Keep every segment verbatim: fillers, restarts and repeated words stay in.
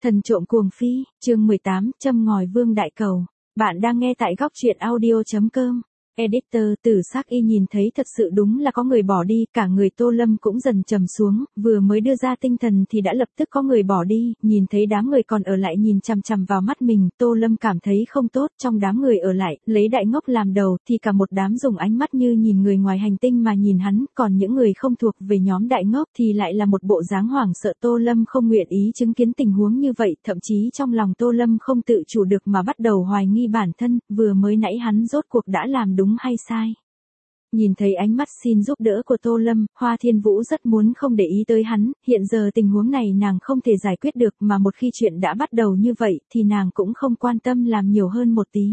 Thần trộm cuồng phi, chương mười tám, châm ngòi vương đại cầu. Bạn đang nghe tại góc truyện audio chấm com. Editor Tử Sắc Y nhìn thấy thật sự đúng là có người bỏ đi, cả người Tô Lâm cũng dần trầm xuống, vừa mới đưa ra tinh thần thì đã lập tức có người bỏ đi, nhìn thấy đám người còn ở lại nhìn chằm chằm vào mắt mình, Tô Lâm cảm thấy không tốt, trong đám người ở lại, lấy đại ngốc làm đầu, thì cả một đám dùng ánh mắt như nhìn người ngoài hành tinh mà nhìn hắn, còn những người không thuộc về nhóm đại ngốc thì lại là một bộ dáng hoảng sợ. Tô Lâm không nguyện ý chứng kiến tình huống như vậy, thậm chí trong lòng Tô Lâm không tự chủ được mà bắt đầu hoài nghi bản thân, vừa mới nãy hắn rốt cuộc đã làm đúng hay sai. Nhìn thấy ánh mắt xin giúp đỡ của Tô Lâm, Hoa Thiên Vũ rất muốn không để ý tới hắn, hiện giờ tình huống này nàng không thể giải quyết được mà một khi chuyện đã bắt đầu như vậy thì nàng cũng không quan tâm làm nhiều hơn một tí.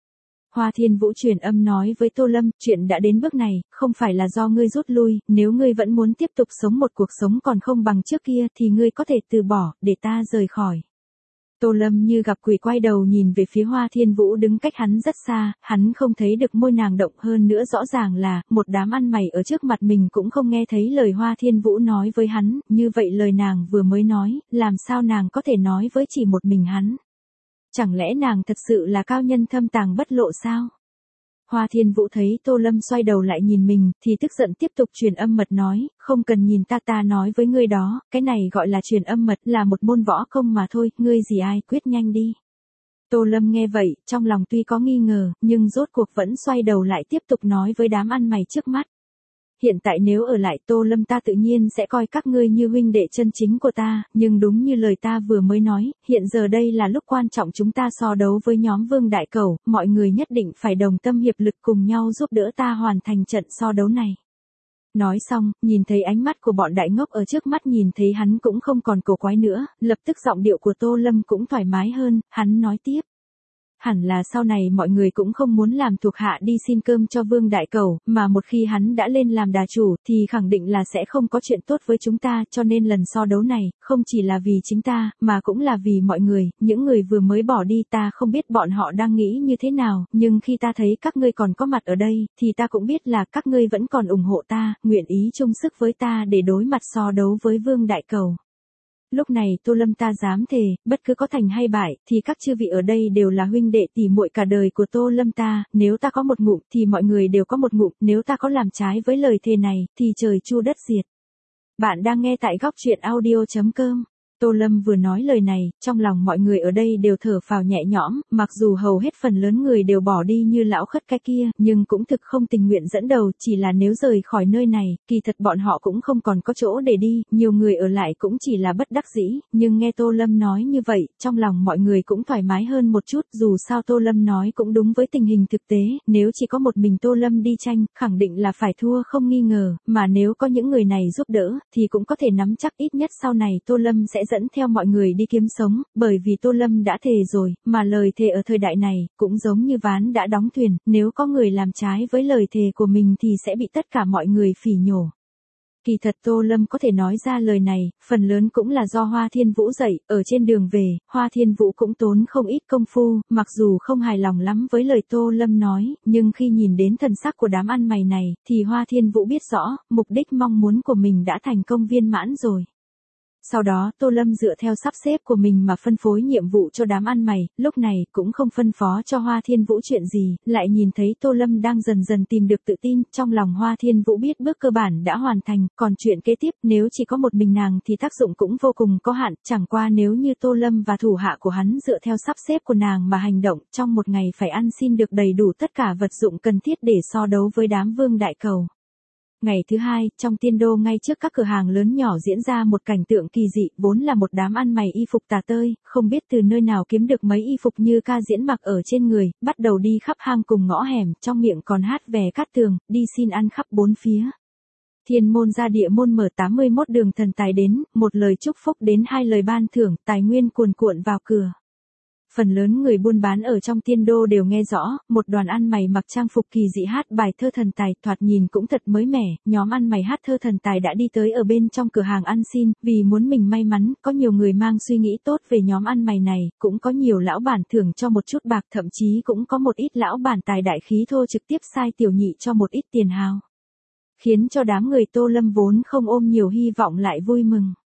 Hoa Thiên Vũ truyền âm nói với Tô Lâm, chuyện đã đến bước này, không phải là do ngươi rút lui, nếu ngươi vẫn muốn tiếp tục sống một cuộc sống còn không bằng trước kia thì ngươi có thể từ bỏ, để ta rời khỏi. Tô Lâm như gặp quỷ quay đầu nhìn về phía Hoa Thiên Vũ đứng cách hắn rất xa, hắn không thấy được môi nàng động, hơn nữa rõ ràng là, một đám ăn mày ở trước mặt mình cũng không nghe thấy lời Hoa Thiên Vũ nói với hắn, như vậy lời nàng vừa mới nói, làm sao nàng có thể nói với chỉ một mình hắn. Chẳng lẽ nàng thật sự là cao nhân thâm tàng bất lộ sao? Hoa Thiên Vũ thấy Tô Lâm xoay đầu lại nhìn mình, thì tức giận tiếp tục truyền âm mật nói, không cần nhìn ta ta nói với ngươi đó, cái này gọi là truyền âm mật, là một môn võ công mà thôi, ngươi gì ai quyết nhanh đi. Tô Lâm nghe vậy, trong lòng tuy có nghi ngờ, nhưng rốt cuộc vẫn xoay đầu lại tiếp tục nói với đám ăn mày trước mắt. Hiện tại nếu ở lại Tô Lâm ta tự nhiên sẽ coi các ngươi như huynh đệ chân chính của ta, nhưng đúng như lời ta vừa mới nói, hiện giờ đây là lúc quan trọng chúng ta so đấu với nhóm Vương Đại Cẩu, mọi người nhất định phải đồng tâm hiệp lực cùng nhau giúp đỡ ta hoàn thành trận so đấu này. Nói xong, nhìn thấy ánh mắt của bọn đại ngốc ở trước mắt, nhìn thấy hắn cũng không còn cổ quái nữa, lập tức giọng điệu của Tô Lâm cũng thoải mái hơn, hắn nói tiếp. Hẳn là sau này mọi người cũng không muốn làm thuộc hạ đi xin cơm cho Vương Đại Cẩu, mà một khi hắn đã lên làm đà chủ thì khẳng định là sẽ không có chuyện tốt với chúng ta, cho nên lần so đấu này, không chỉ là vì chính ta, mà cũng là vì mọi người, những người vừa mới bỏ đi ta không biết bọn họ đang nghĩ như thế nào, nhưng khi ta thấy các ngươi còn có mặt ở đây, thì ta cũng biết là các ngươi vẫn còn ủng hộ ta, nguyện ý chung sức với ta để đối mặt so đấu với Vương Đại Cẩu. Lúc này Tô Lâm ta dám thề, bất cứ có thành hay bại, thì các chư vị ở đây đều là huynh đệ tỉ muội cả đời của Tô Lâm ta, nếu ta có một ngụm thì mọi người đều có một ngụm, nếu ta có làm trái với lời thề này, thì trời chu đất diệt. Bạn đang nghe tại góc truyện audio chấm com. Tô Lâm vừa nói lời này, trong lòng mọi người ở đây đều thở phào nhẹ nhõm, mặc dù hầu hết phần lớn người đều bỏ đi như lão khất cái kia, nhưng cũng thực không tình nguyện dẫn đầu, chỉ là nếu rời khỏi nơi này, kỳ thật bọn họ cũng không còn có chỗ để đi, nhiều người ở lại cũng chỉ là bất đắc dĩ, nhưng nghe Tô Lâm nói như vậy, trong lòng mọi người cũng thoải mái hơn một chút, dù sao Tô Lâm nói cũng đúng với tình hình thực tế, nếu chỉ có một mình Tô Lâm đi tranh, khẳng định là phải thua không nghi ngờ, mà nếu có những người này giúp đỡ, thì cũng có thể nắm chắc ít nhất sau này Tô Lâm sẽ dẫn theo mọi người đi kiếm sống, bởi vì Tô Lâm đã thề rồi, mà lời thề ở thời đại này, cũng giống như ván đã đóng thuyền, nếu có người làm trái với lời thề của mình thì sẽ bị tất cả mọi người phỉ nhổ. Kỳ thật Tô Lâm có thể nói ra lời này, phần lớn cũng là do Hoa Thiên Vũ dạy, ở trên đường về, Hoa Thiên Vũ cũng tốn không ít công phu, mặc dù không hài lòng lắm với lời Tô Lâm nói, nhưng khi nhìn đến thần sắc của đám ăn mày này, thì Hoa Thiên Vũ biết rõ, mục đích mong muốn của mình đã thành công viên mãn rồi. Sau đó Tô Lâm dựa theo sắp xếp của mình mà phân phối nhiệm vụ cho đám ăn mày, lúc này cũng không phân phó cho Hoa Thiên Vũ chuyện gì, lại nhìn thấy Tô Lâm đang dần dần tìm được tự tin, trong lòng Hoa Thiên Vũ biết bước cơ bản đã hoàn thành, còn chuyện kế tiếp nếu chỉ có một mình nàng thì tác dụng cũng vô cùng có hạn, chẳng qua nếu như Tô Lâm và thủ hạ của hắn dựa theo sắp xếp của nàng mà hành động, trong một ngày phải ăn xin được đầy đủ tất cả vật dụng cần thiết để so đấu với đám Vương Đại Cẩu. Ngày thứ hai, trong tiên đô ngay trước các cửa hàng lớn nhỏ diễn ra một cảnh tượng kỳ dị, vốn là một đám ăn mày y phục tà tơi, không biết từ nơi nào kiếm được mấy y phục như ca diễn mặc ở trên người, bắt đầu đi khắp hang cùng ngõ hẻm, trong miệng còn hát về cát tường, đi xin ăn khắp bốn phía. Thiên môn ra địa môn mở tám mươi mốt đường thần tài đến, một lời chúc phúc đến hai lời ban thưởng, tài nguyên cuồn cuộn vào cửa. Phần lớn người buôn bán ở trong tiên đô đều nghe rõ, một đoàn ăn mày mặc trang phục kỳ dị hát bài thơ thần tài, thoạt nhìn cũng thật mới mẻ, nhóm ăn mày hát thơ thần tài đã đi tới ở bên trong cửa hàng ăn xin, vì muốn mình may mắn, có nhiều người mang suy nghĩ tốt về nhóm ăn mày này, cũng có nhiều lão bản thưởng cho một chút bạc, thậm chí cũng có một ít lão bản tài đại khí thô trực tiếp sai tiểu nhị cho một ít tiền hào. Khiến cho đám người Tô Lâm vốn không ôm nhiều hy vọng lại vui mừng.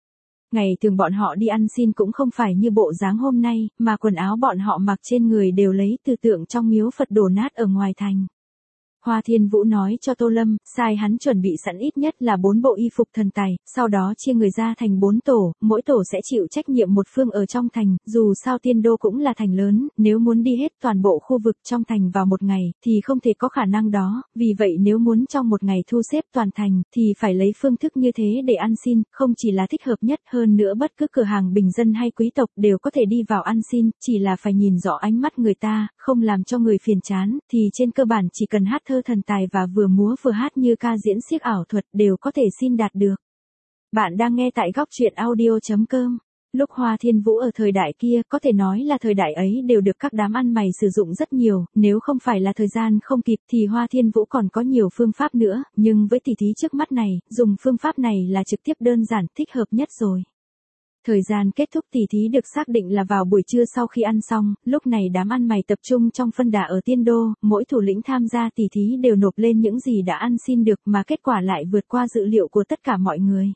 Ngày thường bọn họ đi ăn xin cũng không phải như bộ dáng hôm nay, mà quần áo bọn họ mặc trên người đều lấy từ tượng trong miếu Phật đổ nát ở ngoài thành. Hoa Thiên Vũ nói cho Tô Lâm, sai hắn chuẩn bị sẵn ít nhất là bốn bộ y phục thần tài, sau đó chia người ra thành bốn tổ, mỗi tổ sẽ chịu trách nhiệm một phương ở trong thành, dù sao Tiên Đô cũng là thành lớn, nếu muốn đi hết toàn bộ khu vực trong thành vào một ngày, thì không thể có khả năng đó, vì vậy nếu muốn trong một ngày thu xếp toàn thành, thì phải lấy phương thức như thế để ăn xin, không chỉ là thích hợp nhất, hơn nữa bất cứ cửa hàng bình dân hay quý tộc đều có thể đi vào ăn xin, chỉ là phải nhìn rõ ánh mắt người ta, không làm cho người phiền chán, thì trên cơ bản chỉ cần hát thơ thần tài và vừa múa vừa hát như ca diễn xiếc ảo thuật đều có thể xin đạt được. Bạn đang nghe tại góc truyện audio.com. Lúc Hoa Thiên Vũ ở thời đại kia, có thể nói là thời đại ấy đều được các đám ăn mày sử dụng rất nhiều, nếu không phải là thời gian không kịp thì Hoa Thiên Vũ còn có nhiều phương pháp nữa, nhưng với tỷ thí trước mắt này, dùng phương pháp này là trực tiếp đơn giản, thích hợp nhất rồi. Thời gian kết thúc tỉ thí được xác định là vào buổi trưa sau khi ăn xong, lúc này đám ăn mày tập trung trong phân đà ở Tiên Đô, mỗi thủ lĩnh tham gia tỉ thí đều nộp lên những gì đã ăn xin được mà kết quả lại vượt qua dự liệu của tất cả mọi người.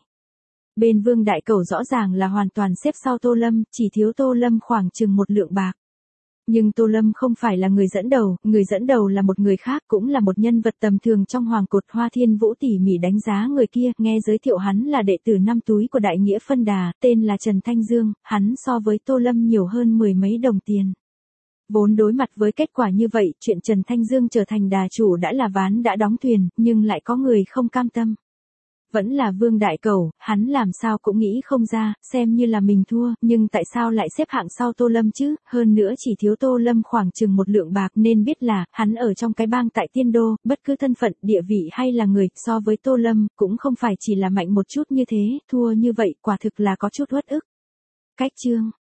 Bên Vương Đại Cẩu rõ ràng là hoàn toàn xếp sau Tô Lâm, chỉ thiếu Tô Lâm khoảng chừng một lượng bạc. Nhưng Tô Lâm không phải là người dẫn đầu, người dẫn đầu là một người khác, cũng là một nhân vật tầm thường trong hoàng cột. Hoa Thiên Vũ tỉ mỉ đánh giá người kia, nghe giới thiệu hắn là đệ tử năm túi của Đại Nghĩa Phân Đà, tên là Trần Thanh Dương, hắn so với Tô Lâm nhiều hơn mười mấy đồng tiền. Vốn đối mặt với kết quả như vậy, chuyện Trần Thanh Dương trở thành đà chủ đã là ván đã đóng thuyền, nhưng lại có người không cam tâm. Vẫn là Vương Đại Cẩu, hắn làm sao cũng nghĩ không ra, xem như là mình thua, nhưng tại sao lại xếp hạng sau Tô Lâm chứ, hơn nữa chỉ thiếu Tô Lâm khoảng chừng một lượng bạc, nên biết là, hắn ở trong cái bang tại Tiên Đô, bất cứ thân phận, địa vị hay là người, so với Tô Lâm, cũng không phải chỉ là mạnh một chút như thế, thua như vậy quả thực là có chút uất ức. Cách chương